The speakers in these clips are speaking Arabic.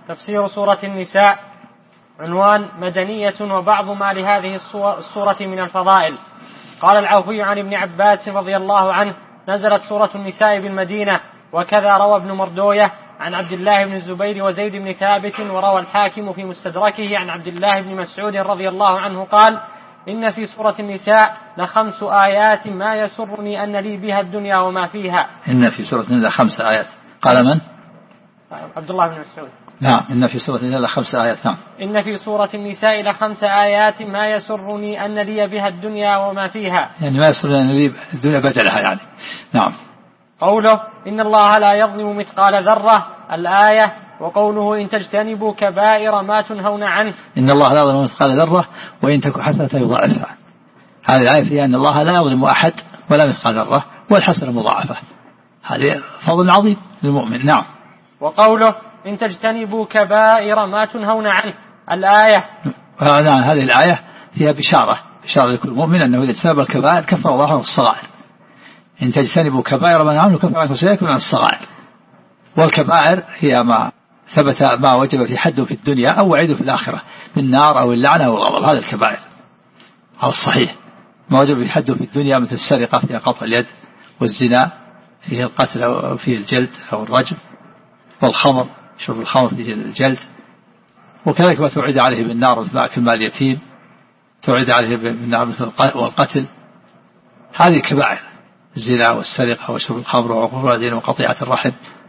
تفسير سورة النساء. عنوان: مدنية وبعض ما لهذه السورة من الفضائل. قال العوفي عن ابن عباس رضي الله عنه: نزلت سورة النساء بالمدينة. وكذا روى ابن مردوية عن عبد الله بن الزبير وزيد بن ثابت. وروى الحاكم في مستدركه عن عبد الله بن مسعود رضي الله عنه قال: إن في سورة النساء ل5 آيات ما يسرني أن لي بها الدنيا وما فيها. إن في سورة النساء 5 آيات. قال من؟ عبد الله بن مسعود. نعم. إن في سورة النساء 5 آيات. نعم. إن في سورة النساء ل5 آيات ما يسرني أن لي بها الدنيا وما فيها، يعني ما يسرني أن لي الدنيا بدلها يعني. نعم. قوله: إن الله لا يظلم مثقال ذرة، الآية. وقوله: إن تجتنبوا كبائر ما تنهون عنه. إن الله لا يظلم مثقال ذرة وإن تك حسنة يضاعفها. هذه الآية فيها أن الله لا يظلم أحد ولا مثقال ذرة والحسنة مضاعفة. هذه فضل عظيم للمؤمن. نعم. وقوله: إن تجتنبوا كبائر ما تنهون عنه، الآية. نعم. هذه الآية فيها بشارة لكل مؤمن أنه إذا اجتنب الكبائر كفر الله عنه الصغائر. إن تجتنبوا كبائر ما نعمل كفر عنكم سيئاتكم من الصغائر. والكبائر هي ما ثبت ما وجب في حد في الدنيا أو وعيد في الآخرة بالنار أو اللعنة أو الغضب. هذا الكبائر. هذا الصحيح. ما وجب في حد في الدنيا مثل السرقة فيها قطع اليد، والزنا فيه القتل أو فيه الجلد أو الرجم، والخمر شرب الخمر فيه الجلد. وكذلك ما توعد عليه بالنار مثل أكل مال اليتيم، توعد عليه بالنار مثل والقتل. هذه كبائر: الزنا والسرقة وشرب الخمر وعقوق الوالدين وقطيعة الرحم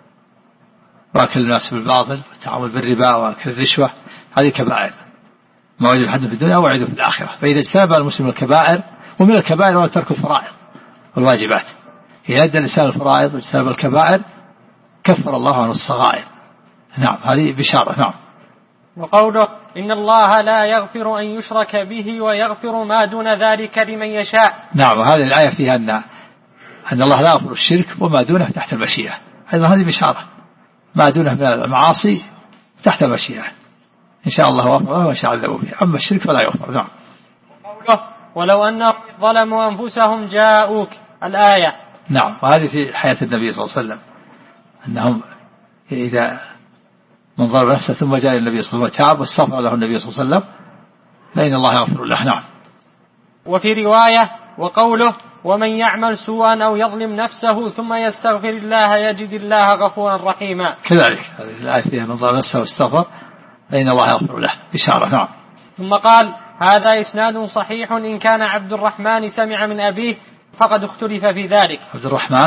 وأكل الناس بالباطل والتعامل بالربا وأكل الرشوة. هذه كبائر ما وجب حد في الدنيا ووعد في الآخرة. فإذا اجتنب المسلم الكبائر، ومن الكبائر هو ترك الفرائض والواجبات، إذا أدى الإنسان الفرائض واجتنب الكبائر كفر الله عنه الصغائر. نعم. هذه بشارة. نعم. وقوله: إن الله لا يغفر أن يشرك به ويغفر ما دون ذلك لمن يشاء. نعم. وهذه الآية فيها أن الله لا يغفر الشرك وما دونه تحت المشيئة. أيضا هذه بشارة: ما دونه من المعاصي تحت المشيئة، إن شاء الله غفر وإن شاء عذبه فيه. أما الشرك فلا يغفر. نعم. وقوله: ولو أنهم ظلموا أنفسهم جاءوك، الآية. نعم. وهذه في حياة النبي صلى الله عليه وسلم، أنهم إذا من ظلم نفسه ثم جاء النبي صلى الله عليه وسلم وتاب واستغفر له النبي صلى الله عليه وسلم فإن الله يغفر له. نعم. وفي رواية: وقوله: ومن يعمل سوءا أو يظلم نفسه ثم يستغفر الله يجد الله غفورا رحيما. كذلك هذه الآية فيها: من ظلم نفسه واستغفر فإن الله يغفر له. إشارة. نعم. ثم قال: هذا إسناد صحيح إن كان عبد الرحمن سمع من أبيه فقد اختلف في ذلك. عبد الرحمن.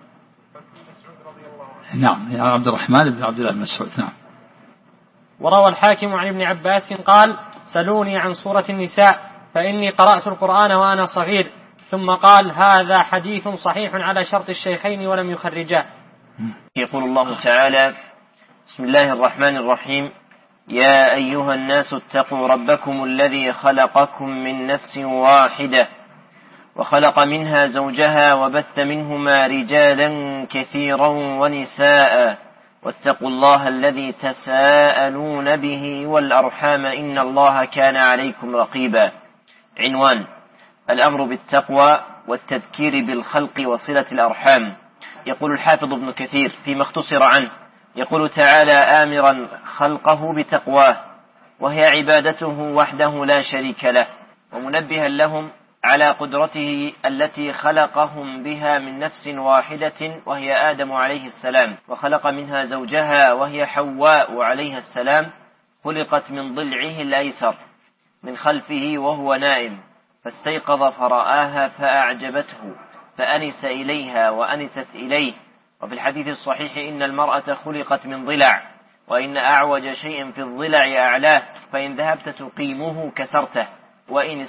نعم. يعني عبد الرحمن بن عبد الله بن مسعود. نعم. وروى الحاكم عن ابن عباس قال: سلوني عن سورة النساء فإني قرأت القرآن وأنا صغير. ثم قال: هذا حديث صحيح على شرط الشيخين ولم يخرجاه. يقول الله تعالى: بسم الله الرحمن الرحيم. يا أيها الناس اتقوا ربكم الذي خلقكم من نفس واحدة وخلق منها زوجها وبث منهما رجالا كثيرا ونساء واتقوا الله الذي تساءلون به والأرحام إن الله كان عليكم رقيبا. عنوان: الأمر بالتقوى والتذكير بالخلق وصلة الأرحام. يقول الحافظ ابن كثير فيما اختصر عنه، يقول تعالى آمرا خلقه بتقواه وهي عبادته وحده لا شريك له، ومنبها لهم على قدرته التي خلقهم بها من نفس واحدة وهي آدم عليه السلام، وخلق منها زوجها وهي حواء عليها السلام، خلقت من ضلعه الأيسر من خلفه وهو نائم، فاستيقظ فرآها فأعجبته فأنس إليها وأنست إليه. وفي الحديث الصحيح: إن المرأة خلقت من ضلع، وإن أعوج شيء في الضلع أعلاه، فإن ذهبت تقيمه كسرته، وإن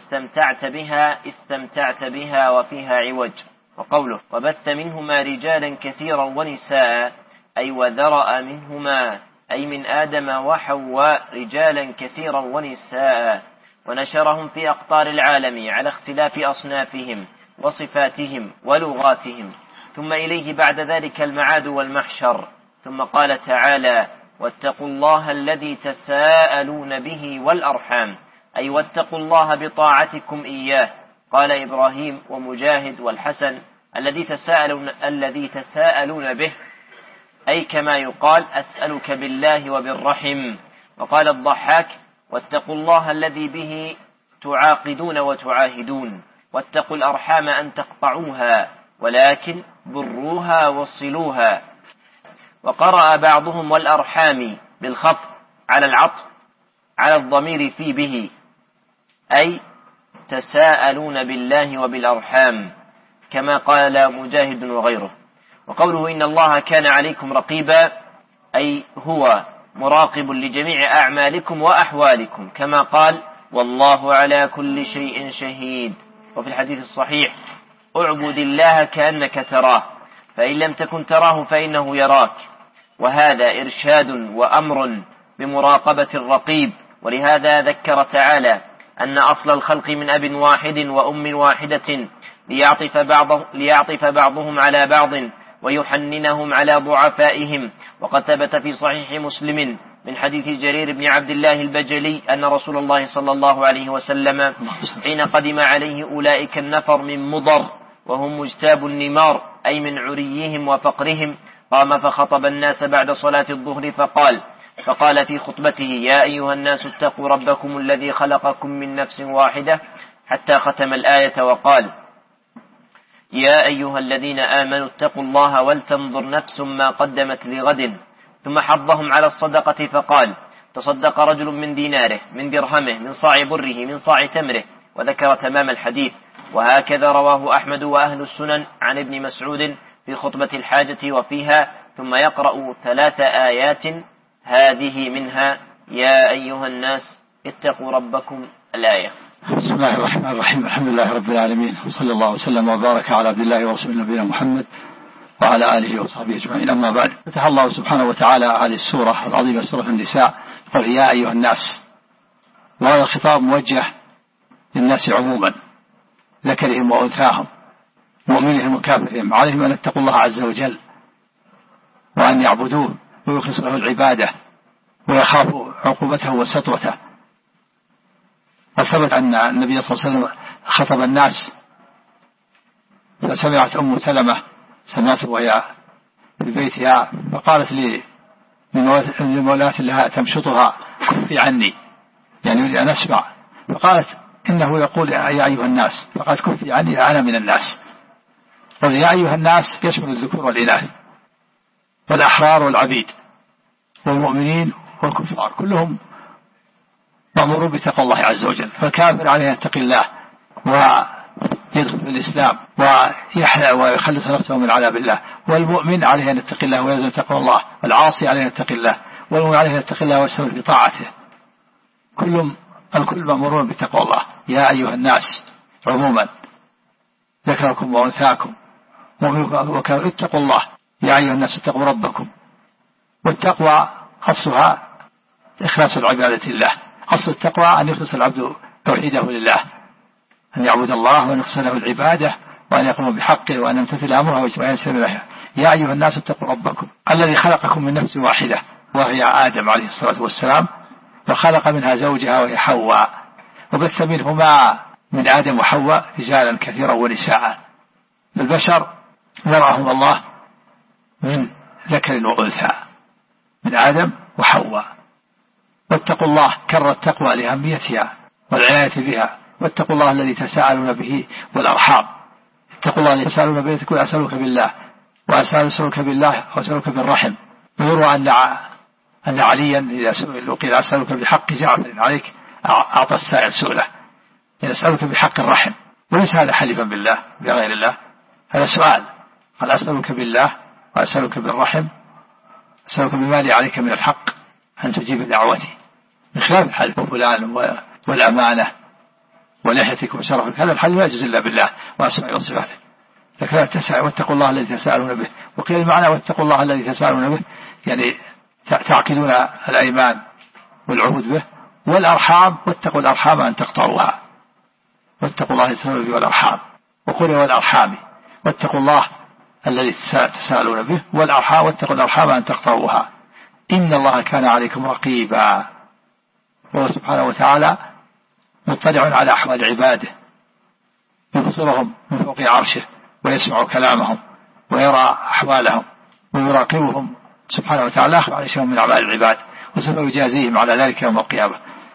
استمتعت بها وفيها عوج. وقوله: وبث منهما رجالا كثيرا ونساء، أي وذرأ منهما، أي من آدم وحواء رجالا كثيرا ونساء، ونشرهم في أقطار العالم على اختلاف أصنافهم وصفاتهم ولغاتهم، ثم إليه بعد ذلك المعاد والمحشر. ثم قال تعالى: واتقوا الله الذي تساءلون به والأرحام، أي واتقوا الله بطاعتكم إياه. قال إبراهيم ومجاهد والحسن: الذي تساءلون به، أي كما يقال أسألك بالله وبالرحم. وقال الضحاك واتقوا الله الذي به تعاقدون وتعاهدون، واتقوا الأرحام أن تقطعوها ولكن بروها وصلوها. وقرأ بعضهم والأرحام بالخفض على العطف على الضمير في به، أي تساءلون بالله وبالأرحام كما قال مجاهد وغيره. وقوله إن الله كان عليكم رقيبا أي هو مراقب لجميع أعمالكم وأحوالكم كما قال والله على كل شيء شهيد. وفي الحديث الصحيح اعبد الله كأنك تراه فإن لم تكن تراه فإنه يراك. وهذا إرشاد وأمر بمراقبة الرقيب. ولهذا ذكر تعالى أن أصل الخلق من أب واحد وأم واحدة ليعطف بعضهم على بعض ويحننهم على ضعفائهم. وقد ثبت في صحيح مسلم من حديث جرير بن عبد الله البجلي أن رسول الله صلى الله عليه وسلم حين قدم عليه أولئك النفر من مضر وهم مجتاب النمار أي من عريهم وفقرهم قام فخطب الناس بعد صلاة الظهر فقال في خطبته يا أيها الناس اتقوا ربكم الذي خلقكم من نفس واحدة حتى ختم الآية وقال يا أيها الذين آمنوا اتقوا الله ولتنظر نفس ما قدمت لغد. ثم حضهم على الصدقة فقال تصدق رجل من ديناره من درهمه من صاع بره من صاع تمره، وذكر تمام الحديث. وهكذا رواه أحمد وأهل السنن عن ابن مسعود في خطبة الحاجة وفيها ثم يقرأ 3 آيات هذه منها يا أيها الناس اتقوا ربكم الآية. بسم الله الرحمن الرحيم. الحمد لله رب العالمين، وصلى الله وسلم وبارك على عبد الله ورسول نبينا محمد وعلى آله وصحبه أجمعين. أما بعد، فتح الله سبحانه وتعالى هذه السورة العظيمة سورة النساء قال يا أيها الناس، وهذا الخطاب موجه للناس عموما ذكرهم وأنثاهم مؤمنهم وكافرهم، عليهم أن اتقوا الله عز وجل وأن يعبدوه ويخلصوا له العبادة ويخافوا عقوبته وسطوته. وثبت أن النبي صلى الله عليه وسلم خطب الناس فسمعت أم سلمة سمعته وهي في بيتها فقالت لي من مولاة لها تمشطها كفي عني، يعني أن أسمع، فقالت إنه يقول يا أيها الناس، فقالت كفي عني أنا من الناس. يا أيها الناس يشمل الذكور والإناث والأحرار والعبيد والمؤمنين والكفار، كلهم مأمورون بتقوى الله عز وجل. فالكافر عليه أن يتقي الله ويدخل في الإسلام ويحلى ويخلص نفسه من عذاب الله، والمؤمن عليه أن يتقي الله ويلزم تقوى الله، والعاصي عليه أن يتقي الله، والمؤمن عليه أن يتقي الله ويستمر في طاعته. الكل مأمورون بتقوى الله. يا أيها الناس عموما ذكركم وأنثاكم اتقوا الله. يا أيها الناس اتقوا ربكم. والتقوى أصلها إخلاص العبادة لله، أصل التقوى أن يخلص العبد توحيده لله، أن يعبد الله وأن يخلص له العبادة وأن يقوم بحقه وأن يمتثل أمره وأن يسلم له. يا أيها الناس اتقوا ربكم الذي خلقكم من نفس واحدة وهي آدم عليه الصلاة والسلام، وخلق منها زوجها وهي حواء، وبث منهما من آدم وحواء رجالا كثيرا ونساء. البشر ذرأهم الله من ذكر وأنثى من آدم وحواء. واتقوا الله كرر التقوى لأهميتها والعناية بها. واتقوا الله الذي تساءلون به والأرحام. اتقوا الله الذي تساءلون به، تقول أسألك بالله وأسألك بالله وأسألك بالرحم. يروى أن عليا إذا سئل وقيل أسألك بحق جعفر عليك أعطى السائل سؤله، يعني أسألك بحق الرحم، وليس هذا حلفا بالله بغير الله، هذا سؤال. قال أسألك بالله وأسألك بالرحم، أسألك بما لي عليك من الحق أن تجيب دعوتي، بخلاف الحلف وفلان والأمانة ولحيتك وشرفك، هذا الحلف لا يجوز إلا بالله وأسماء وصفاته. لكن واتقوا الله الذي تساءلون به. وقيل المعنى واتقوا الله الذي تساءلون به يعني تعقدون الأيمان والعهود به. والأرحام واتقوا الأرحام أن تقطعوها، واتقوا الله الذي تساءلون به والأرحام. وقل والأرحام واتقوا الله الذي تساءلون به والأرحام واتقوا الأرحام أن تقطعوها إن الله كان عليكم رقيبا. وهو سبحانه وتعالى مطلع على أحوال عباده، يبصرهم من فوق عرشه ويسمع كلامهم ويرى أحوالهم ويراقبهم سبحانه وتعالى أخبر عن شيء من أعمال العباد وسوف يجازيهم على ذلك يوم القيامة.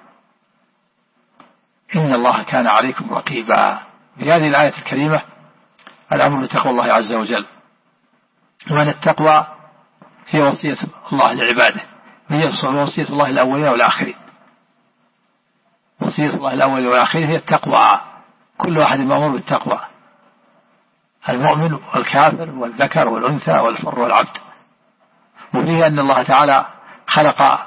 إن الله كان عليكم رقيبا. في هذه الآية الكريمة الأمر بتقوى الله عز وجل، وأن التقوى هي وصية الله لعباده، وهي وصية الله الأولين والآخرين. وصية الله الأولين والآخرين هي التقوى، كل واحد مأمور بالتقوى، المؤمن والكافر والذكر والأنثى والحر والعبد. وفيه أن الله تعالى خلق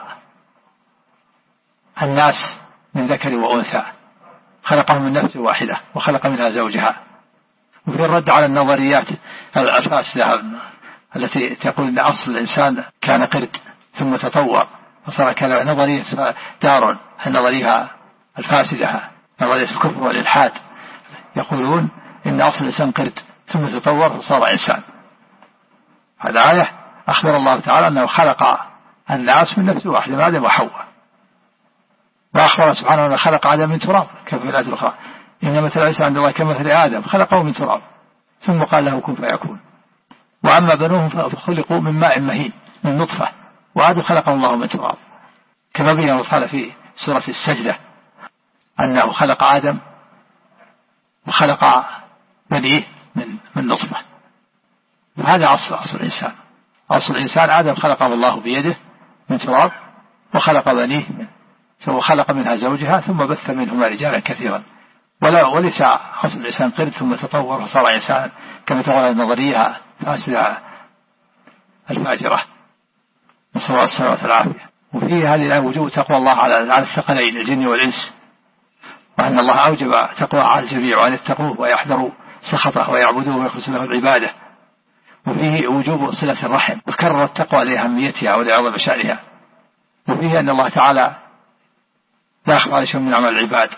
الناس من ذكر وأنثى، خلقهم من نفس واحدة وخلق منها زوجها. وفي الرد على النظريات الفاسدة التي تقول أن أصل الإنسان كان قرد ثم تطور فصار كذا، نظرية دار، النظرية الفاسدة، نظرية الكفر والإلحاد، يقولون إن أصل الإنسان قرد ثم تطور فصار إنسان. هذا آية أخبر الله تعالى أنه خلق الناس من نفس واحدة، آدم وحواء. وأخبر سبحانه أنه خلق آدم من تراب كما في الآية الأخرى إن مثل عيسى عند الله كمثل آدم خلقه من تراب ثم قال له كن فيكون. وأما بنوهم فخلقوا من ماء مهين من نطفة، وآدم خلقه الله من تراب، كما بين الله تعالى في سورة السجدة أنه خلق آدم وخلق بنيه من نطفة. وهذا أصل الإنسان. أصل الإنسان آدم خلقه الله بيده من تراب، وخلق بنيه ثم خلق منها زوجها ثم بث منهما رجالا كثيرا. وليس أصل الإنسان قرد ثم تطور وصار إنسان كما تقول النظرية فاسدة الفاجرة، نسأل الله السلامة والعافية. وفي هذه الآية وجوب تقوى الله على الثقلين الجن والإنس، وأن الله أوجب تقوى على الجميع وأن يتقوه ويحذروا سخطه ويعبدوه ويخلصوا له العبادة. وفيه وجوب صلة الرحم، وكرر التقوى لأهميتها ولعظم شأنها. وفيه أن الله تعالى لا يخفى عليه شيء من أعمال العباد،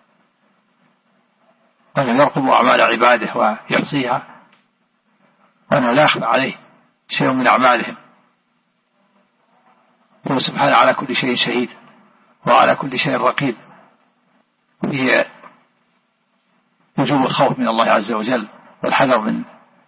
وأنه يرقب أعمال عباده ويحصيها، وأنه لا يخفى عليه شيء من أعمالهم، وهو سبحانه على كل شيء شهيد وعلى كل شيء رقيب. وفيه وجوب الخوف من الله عز وجل والحذر من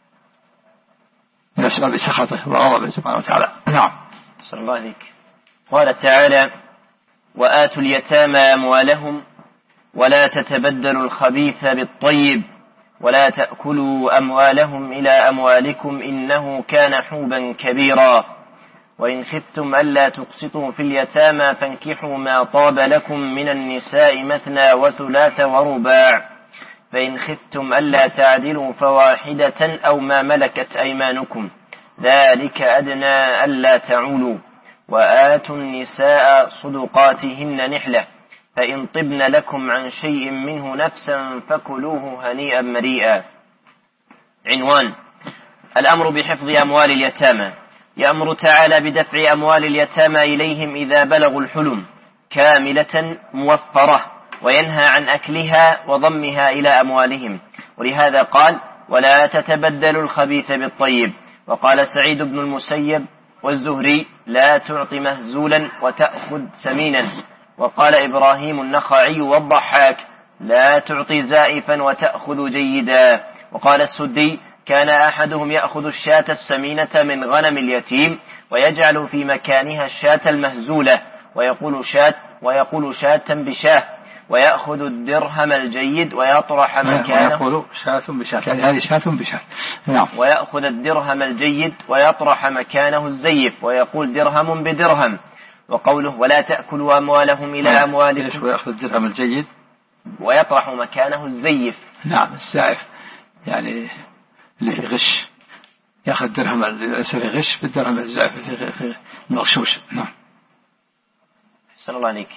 أسباب سخطه وغضبه سبحانه وتعالى. نعم. صلى الله عليك. قال تعالى وآتوا اليتامى أموالهم ولا تتبدلوا الخبيث بالطيب ولا تأكلوا أموالهم إلى أموالكم إنه كان حوبا كبيرا وإن خفتم ألا تقسطوا في اليتامى فانكحوا ما طاب لكم من النساء مثنى وثلاث ورباع فإن خفتم ألا تعدلوا فواحدة أو ما ملكت أيمانكم ذلك أدنى ألا تعولوا وآتوا النساء صدقاتهن نحلة فإن طبن لكم عن شيء منه نفسا فكلوه هنيئا مريئا. عنوان: الأمر بحفظ أموال اليتامى. يأمر تعالى بدفع أموال اليتامى إليهم إذا بلغوا الحلم كاملة موفرة، وينهى عن أكلها وضمها إلى أموالهم، ولهذا قال ولا تتبدلوا الخبيث بالطيب. وقال سعيد بن المسيب والزهري لا تعطي مهزولا وتأخذ سمينا. وقال إبراهيم النخعي والضحاك لا تعطي زائفا وتأخذ جيدا. وقال السدي كان أحدهم يأخذ الشاة السمينة من غنم اليتيم ويجعل في مكانها الشاة المهزولة ويقول شاة بشاه ويأخذ الدرهم الجيد ويطرح مكانه ويقول شاة بشاة، يعني هذه شاة بشاة. نعم. ويأخذ الدرهم الجيد ويطرح مكانه الزيف ويقول درهم بدرهم. وقوله ولا تأكلوا أموالهم إلى أموالكم ويأخذ الدرهم الجيد ويطرح مكانه الزيف. نعم الزائف يعني اللي في غش، يأخذ درهم في غش بالدرهم الزائف في مغشوش. نعم. أحسن الله عليك.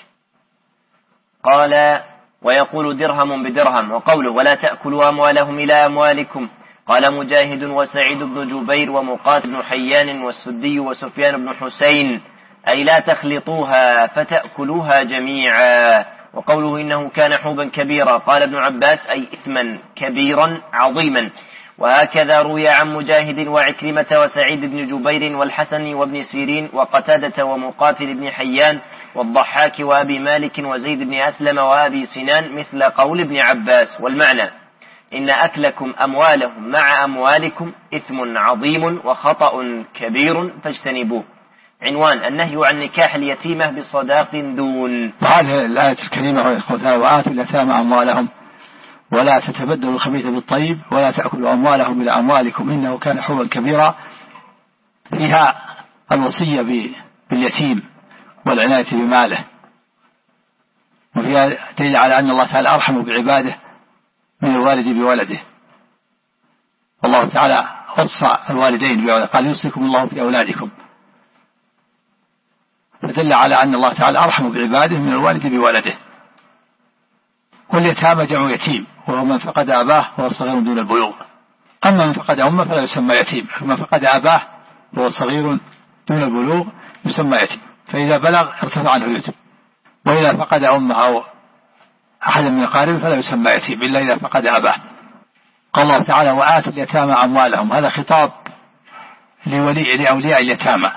قال ويقول درهم بدرهم. وقوله ولا تأكلوا أموالهم إلى أموالكم قال مجاهد وسعيد بن جبير ومقاتل بن حيان والسدي وسفيان بن حسين أي لا تخلطوها فتأكلوها جميعا. وقوله إنه كان حوبا كبيرا قال ابن عباس أي إثما كبيرا عظيما. وهكذا روي عن مجاهد وعكرمة وسعيد بن جبير والحسن وابن سيرين وقتادة ومقاتل بن حيان والضحاك وأبي مالك وزيد بن أسلم وأبي سنان مثل قول ابن عباس. والمعنى إن أكلكم أموالهم مع أموالكم إثم عظيم وخطأ كبير فاجتنبوه. عنوان: النهي عن نكاح اليتيمة بصداق دون. وهذه الآية الكريمة وآتوا اليتامى أموالهم ولا تتبدلوا الخبيث بالطيب ولا تأكلوا أموالهم إلى أموالكم إنه كان حوبا كبيرا، فيها الوصية باليتيم والعناية بماله، وفيها دليل على أن الله تعالى أرحم بعباده من الوالد بولده. والله تعالى وصى الوالدين بولده، قال: يوصيكم الله في أولادكم، فدل على أن الله تعالى أرحم بعباده من الوالد بولده. واليتامى جمع يتيم، وهو من فقد أباه وهو صغير دون البلوغ. أما من فقد أمه فلا يسمى يتيم، من فقد أباه وهو صغير دون البلوغ يسمى يتيم، فإذا بلغ ارتفع عنه اليتم. وإذا فقد أمه أو أحد من أقاربه فلا يسمى يتيم إلا إذا فقد أباه. قال الله تعالى: وآتوا اليتامى أموالهم. هذا خطاب لأولياء اليتامى،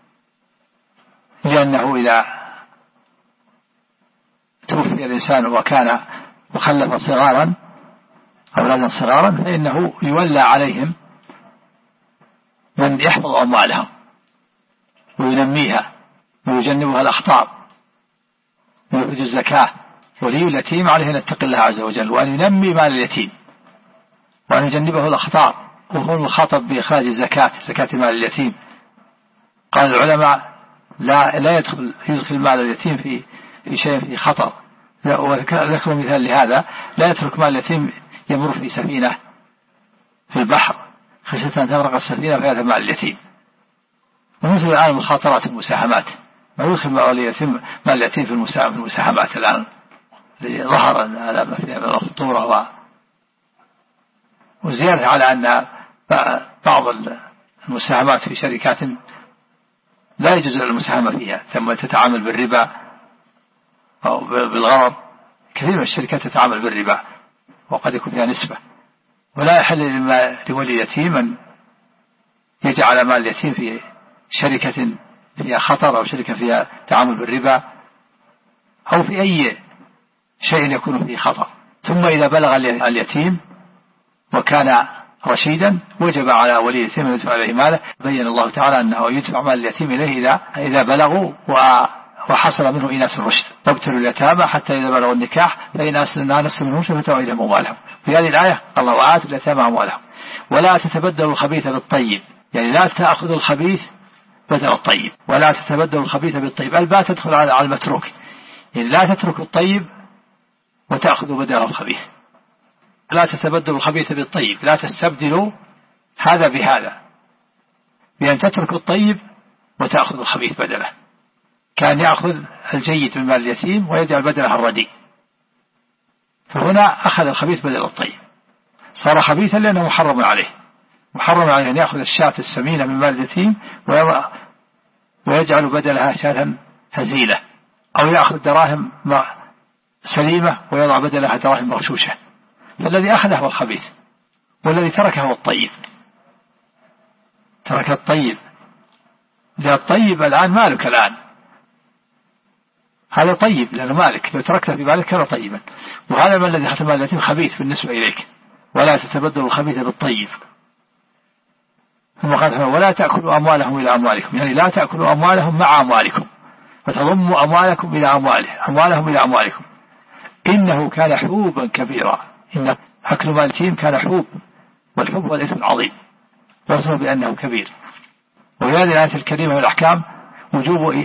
لأنه إذا توفي الإنسان وكان وخلف صغارا أولادا صغارا فإنه يولى عليهم من يحفظ أموالهم وينميها ويجنبها الأخطار ويخرج الزكاة. ولي اليتيم عليه أن يتقي الله عز وجل وأن ينمي مال اليتيم وأن يجنبه الأخطار، وهو المخاطب بإخراج الزكاة، زكاة مال اليتيم. قال العلماء: لا يدخل مال اليتيم في شيء في خطر. وذكروا مثال لهذا: لا يترك مال اليتيم يمر في سفينة في البحر خشية أن تغرق السفينة فيذهب مال اليتيم. ومثل الآن المخاطرات المساهمات، ما يدخل مال اليتيم في المساهمات الآن ظهر هذا ما فيها من الخطورة. وزيادة على أن بعض المساهمات في شركات لا يجوز المساهمة فيها، ثم تتعامل بالربا أو بالغرض. كثير من الشركات تتعامل بالربا وقد يكون فيها نسبة، ولا يحل لولي اليتيم أن يجعل مال اليتيم في شركة فيها خطر أو شركة فيها تعامل بالربا أو في أي شيء يكون فيه خطر. ثم إذا بلغ اليتيم وكان رشيدا وجب على ولي اليتيم أن يدفع إليه ماله. بين الله تعالى أنه يدفع مال اليتيم إليه إذا بلغوا وحصل منه إناس الرشد. وابتلوا اليتامى حتى إذا بلغوا النكاح فإن آنستم منهم فآتوا إليهم أموالهم. في هذه الآية الله: وآتوا اليتامى أموالهم ولا تتبدلوا الخبيث بالطيب، يعني لا تأخذوا الخبيث بدل الطيب، ولا تتبدلوا الخبيث بالطيب. الباء تدخل على المتروك، يعني لا تتركوا الطيب وتأخذوا بدله الخبيث. لا تتبدلوا الخبيث بالطيب، لا تستبدلوا هذا بهذا، بأن تتركوا الطيب وتأخذوا الخبيث بدله، كان يأخذ الجيد من مال اليتيم ويجعل بدله الرديء. فهنا أخذ الخبيث بدل الطيب، صار خبيثا لأنه محرم عليه أن يأخذ الشاة السمينة من مال اليتيم ويجعل بدلها شاة هزيلة، أو يأخذ دراهم سليمة ويضع بدلها دراهم مرشوشة. فالذي أخذه هو الخبيث، والذي تركه هو الطيب. ترك الطيب، لأن الطيب الآن مالك، الآن هذا طيب لأنه مالك، لو تركته في مالك كان طيبا. وهذا ما الذي أخذ مال اليتيم خبيث بالنسبة إليك. ولا تتبدلوا الخبيث بالطيب. ثم قال: ولا تأكلوا أموالهم إلى أموالكم، يعني لا تأكلوا أموالهم مع أموالكم فتضموا أموالهم إلى أموالهم إلى أموالكم إنه كان حوبا كبيرا. إن أكل مال اليتيم كان حوب، والحوب هو الإثم العظيم، وصف بأنه كبير. وفي هذه الآية الكريمة من الأحكام وجوب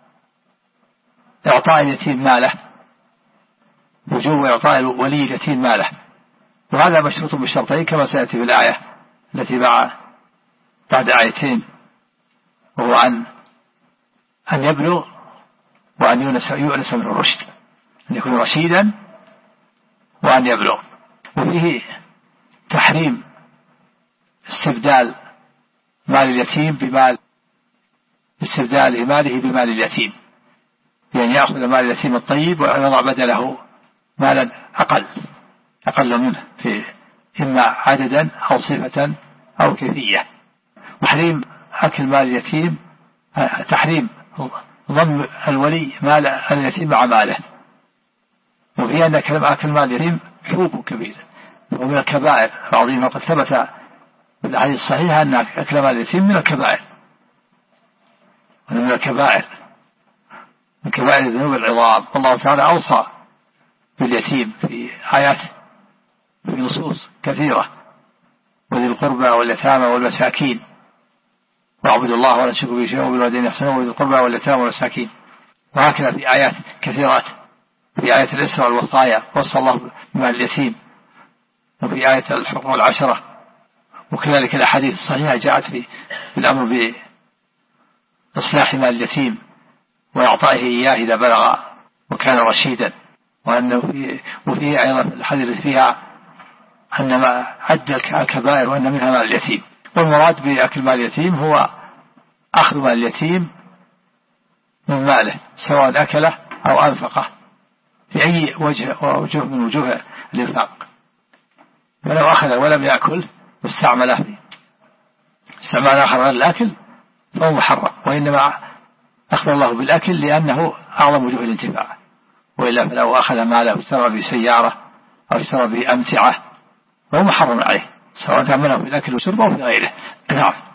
إعطاء اليتيم ماله، وجوب إعطاء ولي اليتيم ماله، وهذا مشروط بالشرطين كما سيأتي في الآية التي بعد آيتين، وهو أن يبلغ وأن يؤنس من الرشد، أن يكون رشيدا وأن يبلغ. وفيه تحريم استبدال مال اليتيم استبدال ماله بمال اليتيم، يعني يأخذ مال اليتيم الطيب ويضع بدله مالا أقل منه في إما عددا أو صفة أو كيفية. وتحريم أكل مال اليتيم، تحريم ضم الولي مال اليتيم مع ماله. وفي أن أكل مال اليتيم حوب كبير ومن الكبائر العظيمة، وقد ثبت في الحديث الصحيح أن أكل مال اليتيم من الكبائر. من الكبائر، من كبائر الذنوب العظام. والله تعالى أوصى باليتيم في آيات، في نصوص كثيرة: وذي القربى واليتامى والمساكين واعبدوا الله ولا تشركوا به شيئا وبالوالدين إحسانا وذي القربى واليتامى والمساكين. وهكذا في آيات كثيرات، في آية الإسراء والوصايا وصى الله بمال اليتيم، وفي آية الحقوق العشرة، وكذلك الأحاديث الصحيحة جاءت في الأمر بإصلاح مال اليتيم وإعطائه إياه إذا بلغ وكان رشيدا. وفيه أيضا الحديث فيها أن ما عد الكبائر وأن منها مال اليتيم. والمراد بأكل مال اليتيم هو أخذ مال اليتيم من ماله، سواء أكله أو أنفقه في أي وجه من وجوه الإنفاق. ولو أخذ ولم يأكل واستعمله في استعمال آخر غير الأكل فهو محرم، وإنما أخبر الله بالأكل لأنه أعظم وجوه الانتفاع، وإلا فلو أخذ ماله واشترى به سيارة أو اشترى به أمتعة فهو محرم عليه، سواء كان منه في الأكل والشرب أو في غيره. نعم.